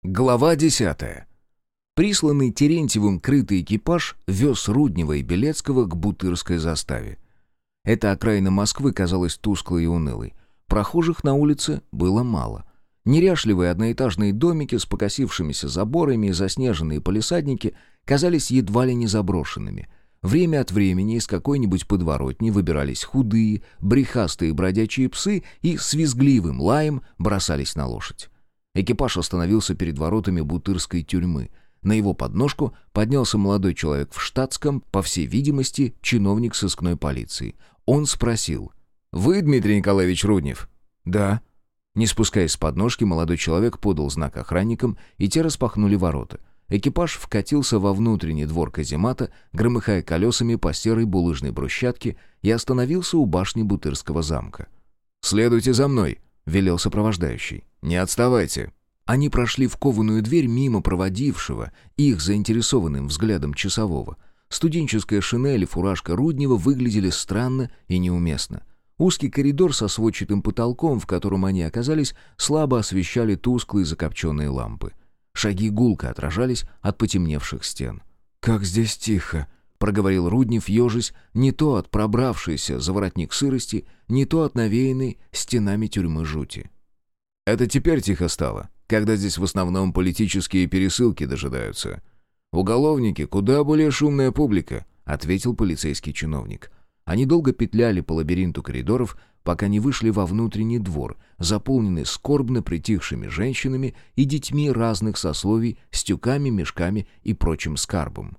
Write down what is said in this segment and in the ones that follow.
Глава 10. Присланный Терентьевым крытый экипаж вез Руднева и Белецкого к Бутырской заставе. Эта окраина Москвы казалась тусклой и унылой. Прохожих на улице было мало. Неряшливые одноэтажные домики с покосившимися заборами и заснеженные палисадники казались едва ли не заброшенными. Время от времени из какой-нибудь подворотни выбирались худые, брехастые бродячие псы и с визгливым лаем бросались на лошадь. Экипаж остановился перед воротами Бутырской тюрьмы. На его подножку поднялся молодой человек в штатском, по всей видимости, чиновник сыскной полиции. Он спросил: «Вы Дмитрий Николаевич Руднев?» «Да». Не спускаясь с подножки, молодой человек подал знак охранникам, и те распахнули ворота. Экипаж вкатился во внутренний двор каземата, громыхая колесами по серой булыжной брусчатке, и остановился у башни Бутырского замка. «Следуйте за мной», — велел сопровождающий. «Не отставайте». Они прошли в кованую дверь мимо проводившего их заинтересованным взглядом часового. Студенческая шинель и фуражка Руднева выглядели странно и неуместно. Узкий коридор со сводчатым потолком, в котором они оказались, слабо освещали тусклые закопченные лампы. Шаги гулко отражались от потемневших стен. «Как здесь тихо!» — проговорил Руднев, ежась, не то от пробравшейся за воротник сырости, не то от навеянной стенами тюрьмы жути. «Это теперь тихо стало, когда здесь в основном политические пересылки дожидаются. Уголовники — куда более шумная публика», — ответил полицейский чиновник. Они долго петляли по лабиринту коридоров, пока не вышли во внутренний двор, заполненный скорбно притихшими женщинами и детьми разных сословий с тюками, мешками и прочим скарбом.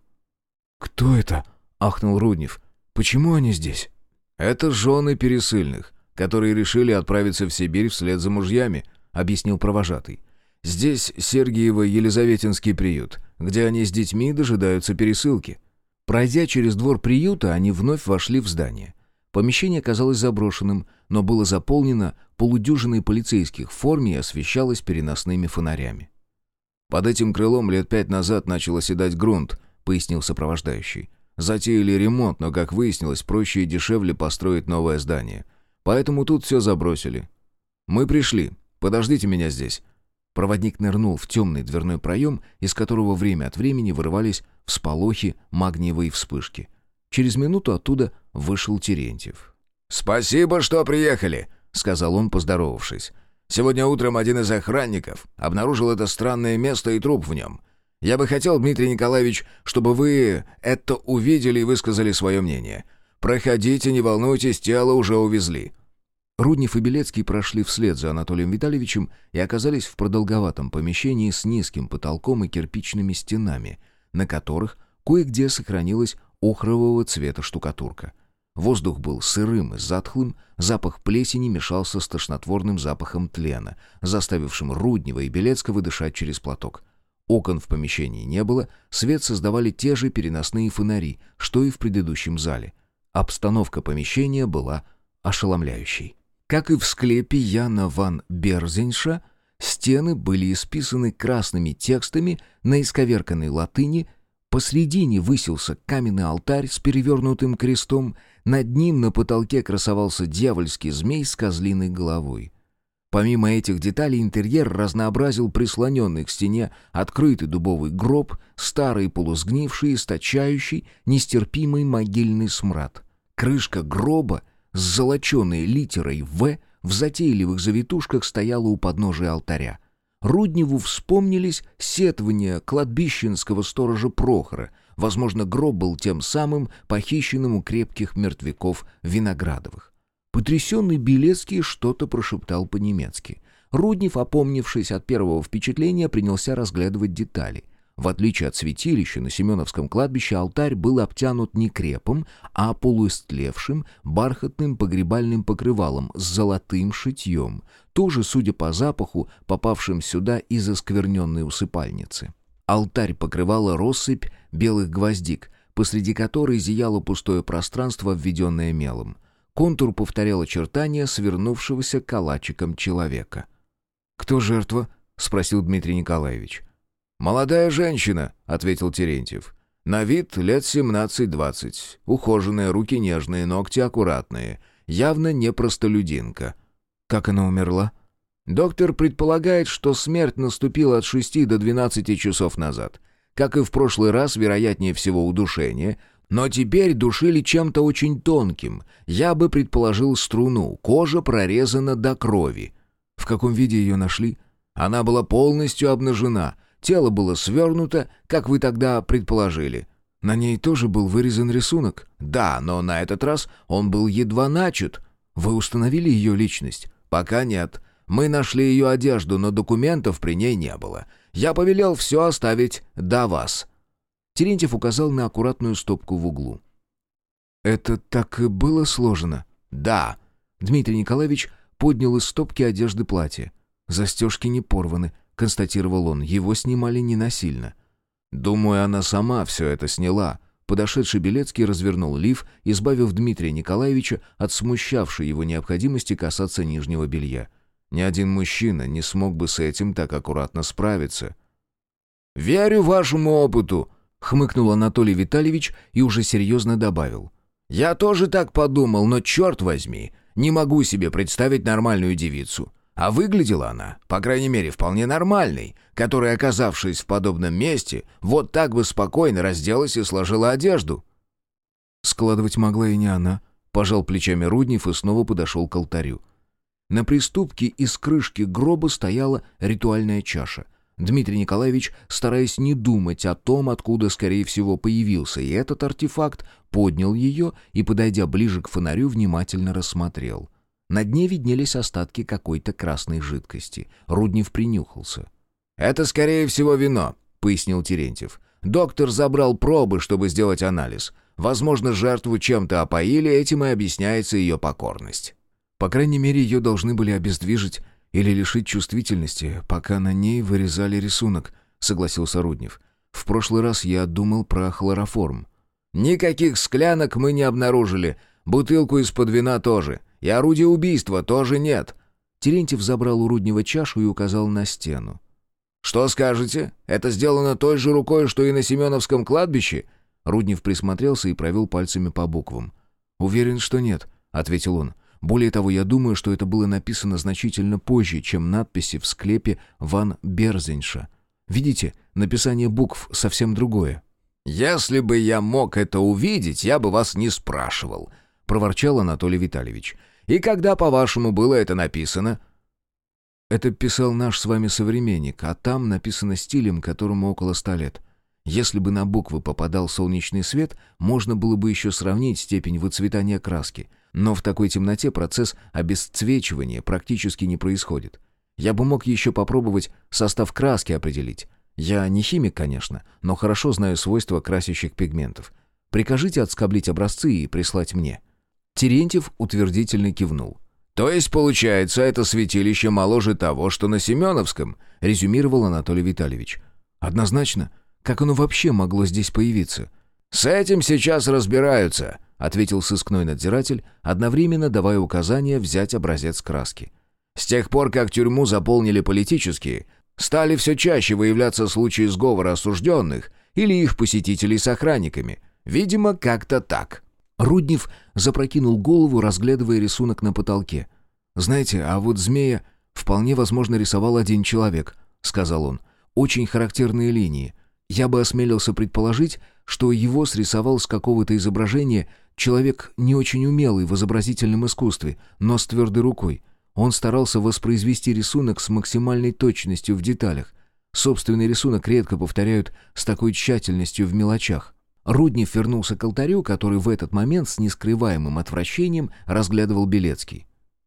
«Кто это?» — ахнул Руднев. «Почему они здесь?» «Это жены пересыльных, которые решили отправиться в Сибирь вслед за мужьями», — объяснил провожатый. «Здесь Сергиево-Елизаветинский приют, где они с детьми дожидаются пересылки». Пройдя через двор приюта, они вновь вошли в здание. Помещение казалось заброшенным, но было заполнено полудюжиной полицейских в форме и освещалось переносными фонарями. «Под этим крылом лет 5 назад начал оседать грунт», — пояснил сопровождающий. «Затеяли ремонт, но, как выяснилось, проще и дешевле построить новое здание. Поэтому тут все забросили. Мы пришли. Подождите меня здесь». Проводник нырнул в темный дверной проем, из которого время от времени вырывались всполохи магниевой вспышки. Через минуту оттуда вышел Терентьев. «Спасибо, что приехали», — сказал он, поздоровавшись. «Сегодня утром один из охранников обнаружил это странное место и труп в нем. Я бы хотел, Дмитрий Николаевич, чтобы вы это увидели и высказали свое мнение. Проходите, не волнуйтесь, тело уже увезли». Руднев и Белецкий прошли вслед за Анатолием Витальевичем и оказались в продолговатом помещении с низким потолком и кирпичными стенами, на которых кое-где сохранилась охрового цвета штукатурка. Воздух был сырым и затхлым, запах плесени мешался с тошнотворным запахом тлена, заставившим Руднева и Белецкого дышать через платок. Окон в помещении не было, свет создавали те же переносные фонари, что и в предыдущем зале. Обстановка помещения была ошеломляющей. Как и в склепе Яна ван Берзенша, стены были исписаны красными текстами на исковерканной латыни, посредине высился каменный алтарь с перевернутым крестом, над ним на потолке красовался дьявольский змей с козлиной головой. Помимо этих деталей интерьер разнообразил прислоненный к стене открытый дубовый гроб, старый полусгнивший, источающий нестерпимый могильный смрад. Крышка гроба с золоченой литерой «В» в затейливых завитушках стояла у подножия алтаря. Рудневу вспомнились сетвания кладбищенского сторожа Прохора. Возможно, гроб был тем самым, похищенным у крепких мертвяков Виноградовых. Потрясенный Белецкий что-то прошептал по-немецки. Руднев, опомнившись от первого впечатления, принялся разглядывать детали. В отличие от святилища на Семеновском кладбище, алтарь был обтянут не крепом, а полуистлевшим бархатным погребальным покрывалом с золотым шитьем, тоже, судя по запаху, попавшим сюда из оскверненной усыпальницы. Алтарь покрывала россыпь белых гвоздик, посреди которой зияло пустое пространство, введенное мелом. Контур повторял очертания свернувшегося калачиком человека. «Кто жертва?» — спросил Дмитрий Николаевич. «Молодая женщина», — ответил Терентьев. «На вид лет 17-20. Ухоженные, руки нежные, ногти аккуратные. Явно не простолюдинка». «Как она умерла?» Доктор предполагает, что смерть наступила от 6 до 12 часов назад. Как и в прошлый раз, вероятнее всего удушение, но теперь душили чем-то очень тонким. Я бы предположил струну, кожа прорезана до крови. В каком виде ее нашли? Она была полностью обнажена, тело было свернуто, как вы тогда предположили. На ней тоже был вырезан рисунок? Да, но на этот раз он был едва начат. Вы установили ее личность? Пока нет. Мы нашли ее одежду, но документов при ней не было. Я повелел все оставить до вас». Терентьев указал на аккуратную стопку в углу. «Это так и было сложено?» «Да». Дмитрий Николаевич поднял из стопки одежды платье. «Застежки не порваны», — констатировал он. «Его снимали не насильно». «Думаю, она сама все это сняла». Подошедший Белецкий развернул лиф, избавив Дмитрия Николаевича от смущавшей его необходимости касаться нижнего белья. Ни один мужчина не смог бы с этим так аккуратно справиться. «Верю вашему опыту», — хмыкнул Анатолий Витальевич и уже серьезно добавил. «Я тоже так подумал, но, черт возьми, не могу себе представить нормальную девицу. А выглядела она, по крайней мере, вполне нормальной, которая, оказавшись в подобном месте, вот так бы спокойно разделась и сложила одежду». «Складывать могла и не она», — пожал плечами Руднев и снова подошел к алтарю. На приступке из крышки гроба стояла ритуальная чаша. Дмитрий Николаевич, стараясь не думать о том, откуда, скорее всего, появился и этот артефакт, поднял ее и, подойдя ближе к фонарю, внимательно рассмотрел. На дне виднелись остатки какой-то красной жидкости. Руднев принюхался. «Это, скорее всего, вино», — пояснил Терентьев. «Доктор забрал пробы, чтобы сделать анализ. Возможно, жертву чем-то опоили, этим и объясняется ее покорность». «По крайней мере, ее должны были обездвижить или лишить чувствительности, пока на ней вырезали рисунок», — согласился Руднев. «В прошлый раз я думал про хлороформ». «Никаких склянок мы не обнаружили. Бутылку из-под вина тоже. И орудия убийства тоже нет». Терентьев забрал у Руднева чашу и указал на стену. «Что скажете? Это сделано той же рукой, что и на Семеновском кладбище?» Руднев присмотрелся и провел пальцами по буквам. «Уверен, что нет», — ответил он. «Более того, я думаю, что это было написано значительно позже, чем надписи в склепе Ван Берзенша. Видите, написание букв совсем другое». «Если бы я мог это увидеть, я бы вас не спрашивал», — проворчал Анатолий Витальевич. «И когда, по-вашему, было это написано?» «Это писал наш с вами современник, а там написано стилем, которому около 100 лет. Если бы на буквы попадал солнечный свет, можно было бы еще сравнить степень выцветания краски. Но в такой темноте процесс обесцвечивания практически не происходит. Я бы мог еще попробовать состав краски определить. Я не химик, конечно, но хорошо знаю свойства красящих пигментов. Прикажите отскоблить образцы и прислать мне». Терентьев утвердительно кивнул. «То есть, получается, это святилище моложе того, что на Семеновском?» — резюмировал Анатолий Витальевич. «Однозначно. Как оно вообще могло здесь появиться?» «С этим сейчас разбираются», — ответил сыскной надзиратель, одновременно давая указание взять образец краски. «С тех пор, как тюрьму заполнили политические, стали все чаще выявляться случаи сговора осужденных или их посетителей с охранниками. Видимо, как-то так». Руднев запрокинул голову, разглядывая рисунок на потолке. «Знаете, а вот змея вполне возможно рисовал один человек», — сказал он. «Очень характерные линии. Я бы осмелился предположить, что его срисовал с какого-то изображения человек не очень умелый в изобразительном искусстве, но с твердой рукой. Он старался воспроизвести рисунок с максимальной точностью в деталях. Собственный рисунок редко повторяют с такой тщательностью в мелочах». Руднев вернулся к алтарю, который в этот момент с нескрываемым отвращением разглядывал Белецкий.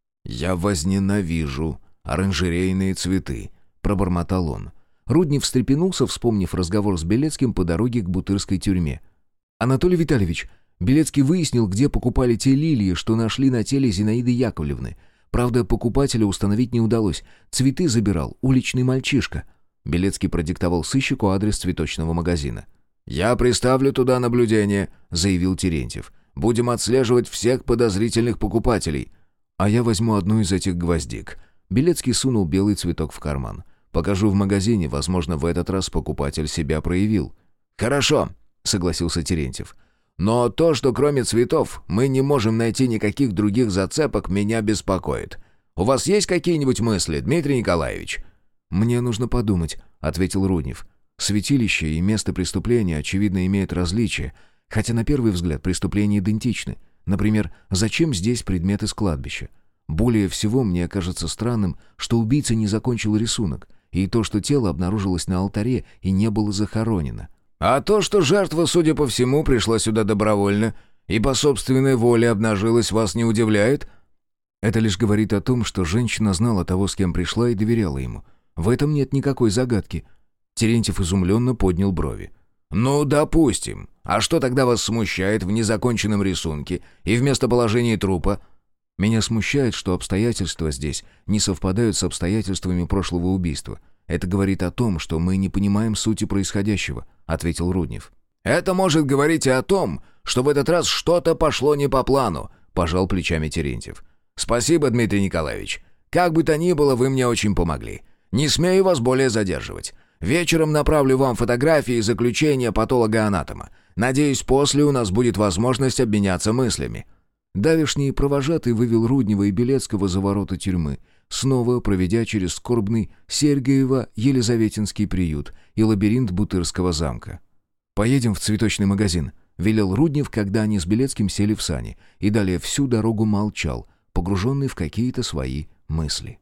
«Я возненавижу оранжерейные цветы», — пробормотал он. Руднев встрепенулся, вспомнив разговор с Белецким по дороге к Бутырской тюрьме. «Анатолий Витальевич, Белецкий выяснил, где покупали те лилии, что нашли на теле Зинаиды Яковлевны. Правда, покупателя установить не удалось. Цветы забирал уличный мальчишка». Белецкий продиктовал сыщику адрес цветочного магазина. «Я приставлю туда наблюдение», — заявил Терентьев. «Будем отслеживать всех подозрительных покупателей». «А я возьму одну из этих гвоздик». Белецкий сунул белый цветок в карман. «Покажу в магазине, возможно, в этот раз покупатель себя проявил». «Хорошо», — согласился Терентьев. «Но то, что кроме цветов мы не можем найти никаких других зацепок, меня беспокоит. У вас есть какие-нибудь мысли, Дмитрий Николаевич?» «Мне нужно подумать», — ответил Руднев. «Святилище и место преступления, очевидно, имеют различия, хотя на первый взгляд преступления идентичны. Например, зачем здесь предметы с кладбища? Более всего мне кажется странным, что убийца не закончил рисунок, и то, что тело обнаружилось на алтаре и не было захоронено». «А то, что жертва, судя по всему, пришла сюда добровольно и по собственной воле обнажилась, вас не удивляет?» «Это лишь говорит о том, что женщина знала того, с кем пришла, и доверяла ему. В этом нет никакой загадки». Терентьев изумленно поднял брови. «Ну, допустим. А что тогда вас смущает в незаконченном рисунке и в местоположении трупа?» «Меня смущает, что обстоятельства здесь не совпадают с обстоятельствами прошлого убийства. Это говорит о том, что мы не понимаем сути происходящего», — ответил Руднев. «Это может говорить и о том, что в этот раз что-то пошло не по плану», — пожал плечами Терентьев. «Спасибо, Дмитрий Николаевич. Как бы то ни было, вы мне очень помогли. Не смею вас более задерживать. Вечером направлю вам фотографии и заключения патолога-анатома. Надеюсь, после у нас будет возможность обменяться мыслями». Давишний провожатый вывел Руднева и Белецкого за ворота тюрьмы, снова проведя через скорбный Сергиево-Елизаветинский приют и лабиринт Бутырского замка. «Поедем в цветочный магазин», — велел Руднев, когда они с Белецким сели в сани, и далее всю дорогу молчал, погруженный в какие-то свои мысли.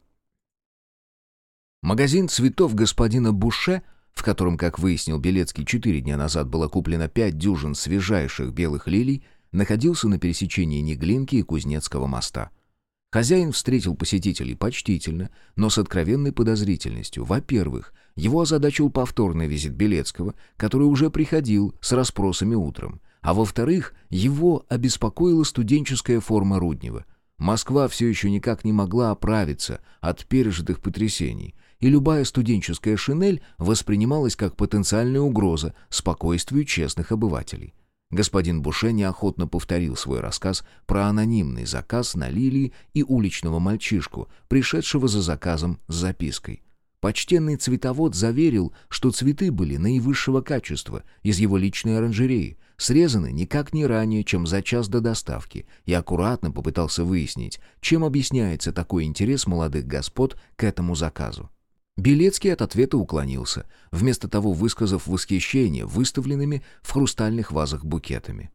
Магазин цветов господина Буше, в котором, как выяснил Белецкий, 4 дня назад было куплено 5 дюжин свежайших белых лилий, находился на пересечении Неглинки и Кузнецкого моста. Хозяин встретил посетителей почтительно, но с откровенной подозрительностью. Во-первых, его озадачил повторный визит Белецкого, который уже приходил с расспросами утром. А во-вторых, его обеспокоила студенческая форма Руднева. Москва все еще никак не могла оправиться от пережитых потрясений, и любая студенческая шинель воспринималась как потенциальная угроза спокойствию честных обывателей. Господин Буше неохотно повторил свой рассказ про анонимный заказ на лилии и уличного мальчишку, пришедшего за заказом с запиской. Почтенный цветовод заверил, что цветы были наивысшего качества, из его личной оранжереи, срезаны никак не ранее, чем за час до доставки, и аккуратно попытался выяснить, чем объясняется такой интерес молодых господ к этому заказу. Белецкий от ответа уклонился, вместо того высказав восхищение выставленными в хрустальных вазах букетами.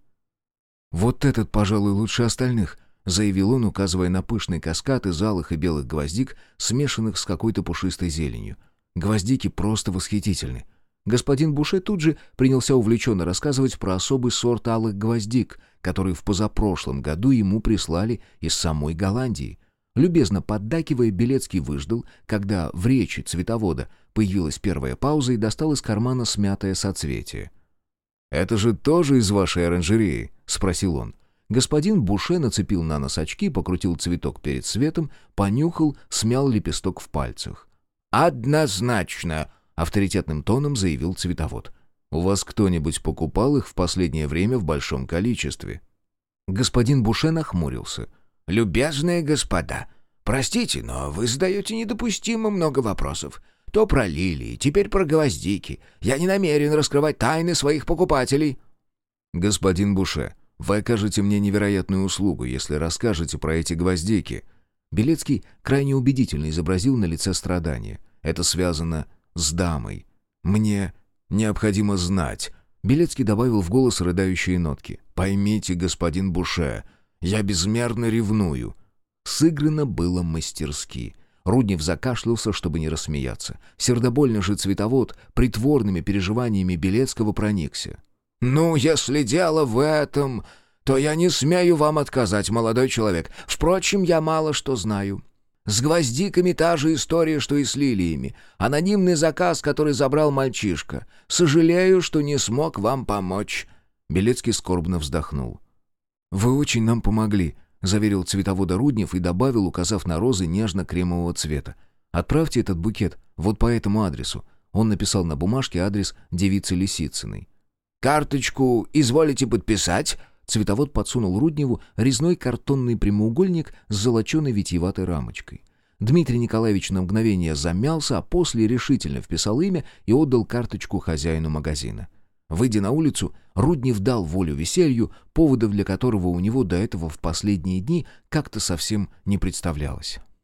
«Вот этот, пожалуй, лучше остальных», — заявил он, указывая на пышный каскад из алых и белых гвоздик, смешанных с какой-то пушистой зеленью. «Гвоздики просто восхитительны». Господин Буше тут же принялся увлеченно рассказывать про особый сорт алых гвоздик, который в позапрошлом году ему прислали из самой Голландии. Любезно поддакивая, Белецкий выждал, когда в речи цветовода появилась первая пауза, и достал из кармана смятое соцветие. «Это же тоже из вашей оранжереи?» — спросил он. Господин Буше нацепил на нос очки, покрутил цветок перед светом, понюхал, смял лепесток в пальцах. «Однозначно!» — авторитетным тоном заявил цветовод. «У вас кто-нибудь покупал их в последнее время в большом количестве?» Господин Буше нахмурился. «Любезные господа, простите, но вы задаете недопустимо много вопросов. То про лилии, теперь про гвоздики. Я не намерен раскрывать тайны своих покупателей». «Господин Буше, вы окажете мне невероятную услугу, если расскажете про эти гвоздики». Белецкий крайне убедительно изобразил на лице страдания. «Это связано с дамой. Мне необходимо знать». Белецкий добавил в голос рыдающие нотки. «Поймите, господин Буше, я безмерно ревную». Сыграно было мастерски. Руднев закашлялся, чтобы не рассмеяться. Сердобольно же цветовод притворными переживаниями Белецкого проникся. «Ну, если дело в этом, то я не смею вам отказать, молодой человек. Впрочем, я мало что знаю. С гвоздиками та же история, что и с лилиями. Анонимный заказ, который забрал мальчишка. Сожалею, что не смог вам помочь». Белецкий скорбно вздохнул. «Вы очень нам помогли», — заверил цветовода Руднев и добавил, указав на розы нежно-кремового цвета. «Отправьте этот букет вот по этому адресу». Он написал на бумажке адрес девицы Лисицыной. «Карточку изволите подписать?» Цветовод подсунул Рудневу резной картонный прямоугольник с золоченой витиеватой рамочкой. Дмитрий Николаевич на мгновение замялся, а после решительно вписал имя и отдал карточку хозяину магазина. Выйдя на улицу, Руднев дал волю веселью, поводов для которого у него до этого в последние дни как-то совсем не представлялось.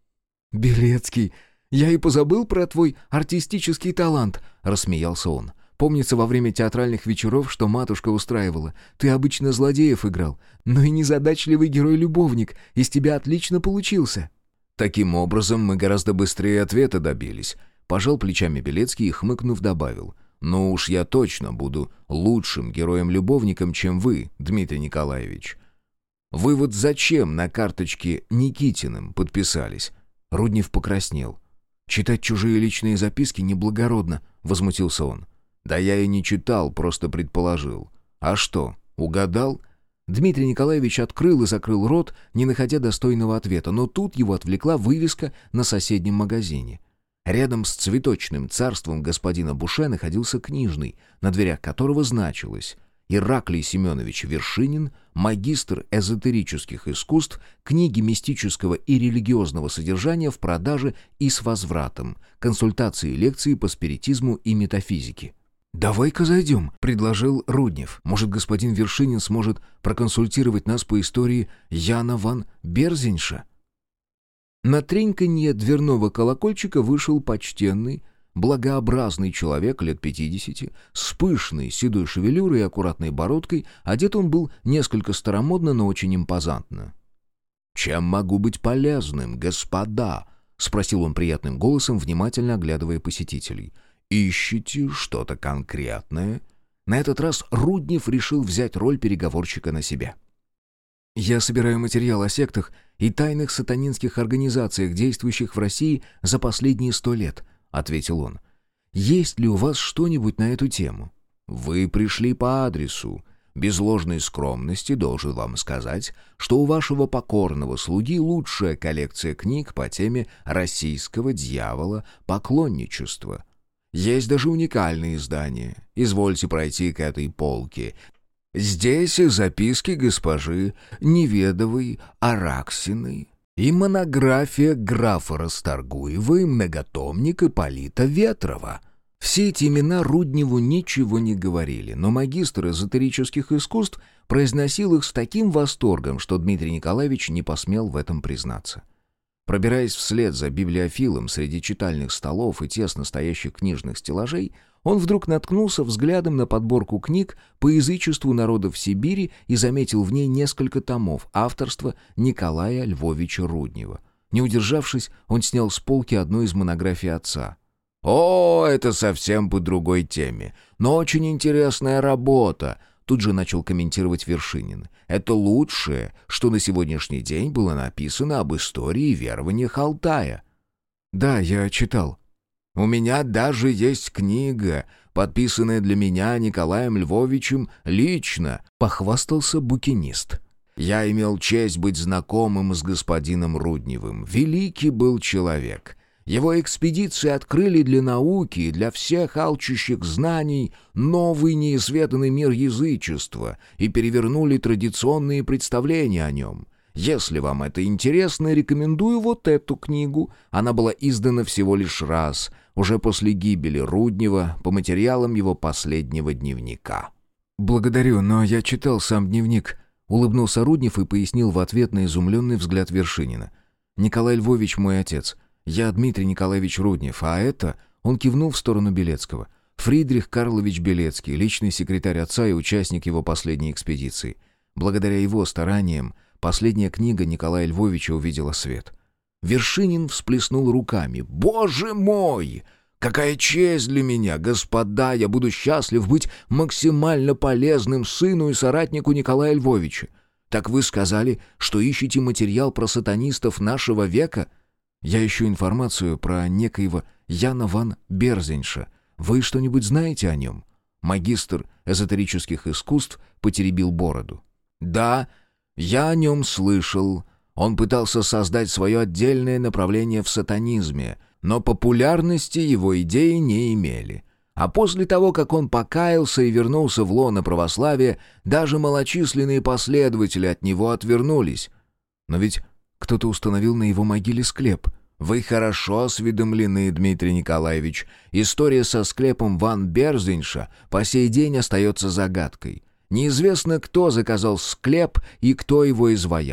«Белецкий, я и позабыл про твой артистический талант», — рассмеялся он. «Помнится, во время театральных вечеров, что матушка устраивала, ты обычно злодеев играл, но и незадачливый герой-любовник из тебя отлично получился». Таким образом, мы гораздо быстрее ответа добились. Пожал плечами Белецкий и, хмыкнув, добавил. «Ну уж я точно буду лучшим героем-любовником, чем вы, Дмитрий Николаевич. Вы вот зачем на карточке Никитиным подписались?» Руднев покраснел. «Читать чужие личные записки неблагородно», — возмутился он. «Да я и не читал, просто предположил. А что, угадал?» Дмитрий Николаевич открыл и закрыл рот, не находя достойного ответа, но тут его отвлекла вывеска на соседнем магазине. Рядом с цветочным царством господина Буше находился книжный, на дверях которого значилось: Ираклий Семенович Вершинин, магистр эзотерических искусств, книги мистического и религиозного содержания в продаже и с возвратом, консультации и лекции по спиритизму и метафизике. «Давай-ка зайдем», — предложил Руднев. «Может, господин Вершинин сможет проконсультировать нас по истории Яна ван Берзенша?» На треньканье дверного колокольчика вышел почтенный, благообразный человек лет 50, с пышной седой шевелюрой и аккуратной бородкой. Одет он был несколько старомодно, но очень импозантно. «Чем могу быть полезным, господа?» — спросил он приятным голосом, внимательно оглядывая посетителей. «Ищете что-то конкретное?» На этот раз Руднев решил взять роль переговорщика на себя. «Я собираю материал о сектах и тайных сатанинских организациях, действующих в России за последние 100 лет», — ответил он. «Есть ли у вас что-нибудь на эту тему?» «Вы пришли по адресу. Без ложной скромности должен вам сказать, что у вашего покорного слуги лучшая коллекция книг по теме российского дьявола поклонничества. Есть даже уникальные издания. Извольте пройти к этой полке. Здесь и записки госпожи Неведовой Араксиной, и монография графа Расторгуева, и многотомник Ипполита Ветрова». Все эти имена Рудневу ничего не говорили, но магистр эзотерических искусств произносил их с таким восторгом, что Дмитрий Николаевич не посмел в этом признаться. Пробираясь вслед за библиофилом среди читальных столов и тесно стоящих книжных стеллажей, он вдруг наткнулся взглядом на подборку книг по язычеству народов Сибири и заметил в ней несколько томов авторства Николая Львовича Руднева. Не удержавшись, он снял с полки одну из монографий отца. «О, это совсем по другой теме, но очень интересная работа», — тут же начал комментировать Вершинин. «Это лучшее, что на сегодняшний день было написано об истории и верованиях Алтая». «Да, я читал». «У меня даже есть книга, подписанная для меня Николаем Львовичем лично», — похвастался букинист. «Я имел честь быть знакомым с господином Рудневым. Великий был человек». Его экспедиции открыли для науки и для всех алчущих знаний новый неизведанный мир язычества и перевернули традиционные представления о нем. Если вам это интересно, рекомендую вот эту книгу. Она была издана всего лишь раз, уже после гибели Руднева, по материалам его последнего дневника». «Благодарю, но я читал сам дневник», — улыбнулся Руднев и пояснил в ответ на изумленный взгляд Вершинина. «Николай Львович мой отец. Я Дмитрий Николаевич Руднев, а это...» Он кивнул в сторону Белецкого. «Фридрих Карлович Белецкий, личный секретарь отца и участник его последней экспедиции. Благодаря его стараниям последняя книга Николая Львовича увидела свет». Вершинин всплеснул руками. «Боже мой! Какая честь для меня, господа! Я буду счастлив быть максимально полезным сыну и соратнику Николая Львовича. Так вы сказали, что ищете материал про сатанистов нашего века?» «Я ищу информацию про некоего Яна ван Берзенша. Вы что-нибудь знаете о нем?» Магистр эзотерических искусств потеребил бороду. «Да, я о нем слышал. Он пытался создать свое отдельное направление в сатанизме, но популярности его идеи не имели. А после того, как он покаялся и вернулся в лоно православия, даже малочисленные последователи от него отвернулись. Но ведь кто-то установил на его могиле склеп». «Вы хорошо осведомлены, Дмитрий Николаевич. История со склепом ван Берзенша по сей день остается загадкой. Неизвестно, кто заказал склеп и кто его изваял.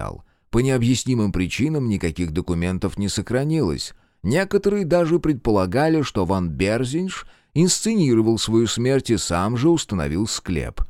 По необъяснимым причинам никаких документов не сохранилось. Некоторые даже предполагали, что Ван Берзинш инсценировал свою смерть и сам же установил склеп.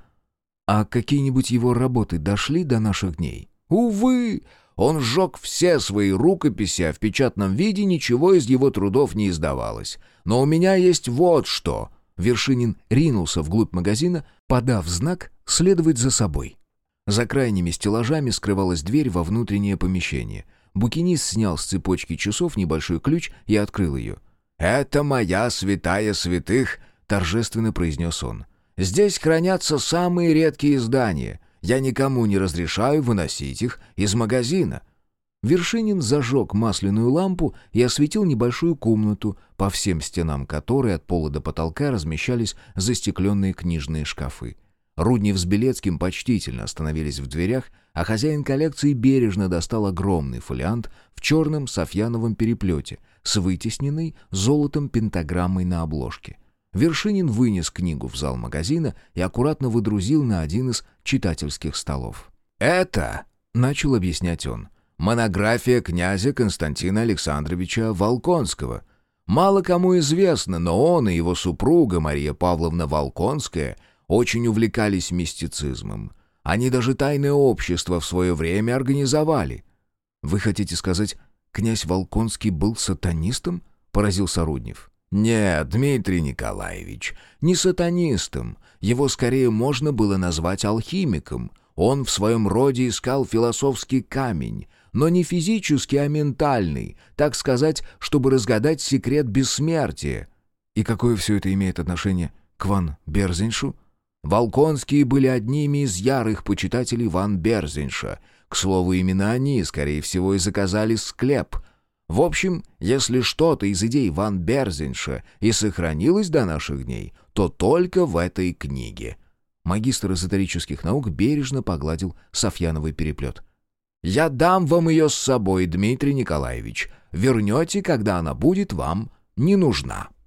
А какие-нибудь его работы дошли до наших дней? Увы, он сжег все свои рукописи, а в печатном виде ничего из его трудов не издавалось. Но у меня есть вот что. Вершинин ринулся вглубь магазина, подав знак следовать за собой. За крайними стеллажами скрывалась дверь во внутреннее помещение. Букинист снял с цепочки часов небольшой ключ и открыл ее. «Это моя святая святых», — торжественно произнес он. «Здесь хранятся самые редкие издания. Я никому не разрешаю выносить их из магазина». Вершинин зажег масляную лампу и осветил небольшую комнату, по всем стенам которой от пола до потолка размещались застекленные книжные шкафы. Руднев с Белецким почтительно остановились в дверях, а хозяин коллекции бережно достал огромный фолиант в черном софьяновом переплете с вытесненной золотом пентаграммой на обложке. Вершинин вынес книгу в зал магазина и аккуратно выдрузил на один из читательских столов. «Это», — начал объяснять он, — «монография князя Константина Александровича Волконского. Мало кому известно, но он и его супруга Мария Павловна Волконская очень увлекались мистицизмом. Они даже тайное общество в свое время организовали». «Вы хотите сказать, князь Волконский был сатанистом?» — поразился Руднев. «Нет, Дмитрий Николаевич, не сатанистом. Его скорее можно было назвать алхимиком. Он в своем роде искал философский камень, но не физический, а ментальный, так сказать, чтобы разгадать секрет бессмертия». «И какое все это имеет отношение к Ван Берзиншу?» Волконские были одними из ярых почитателей Ван Берзинша. К слову, именно они, скорее всего, и заказали склеп. В общем, если что-то из идей Ван Берзинша и сохранилось до наших дней, то только в этой книге. Магистр эзотерических наук бережно погладил софьяновый переплет. «Я дам вам ее с собой, Дмитрий Николаевич. Вернете, когда она будет вам не нужна».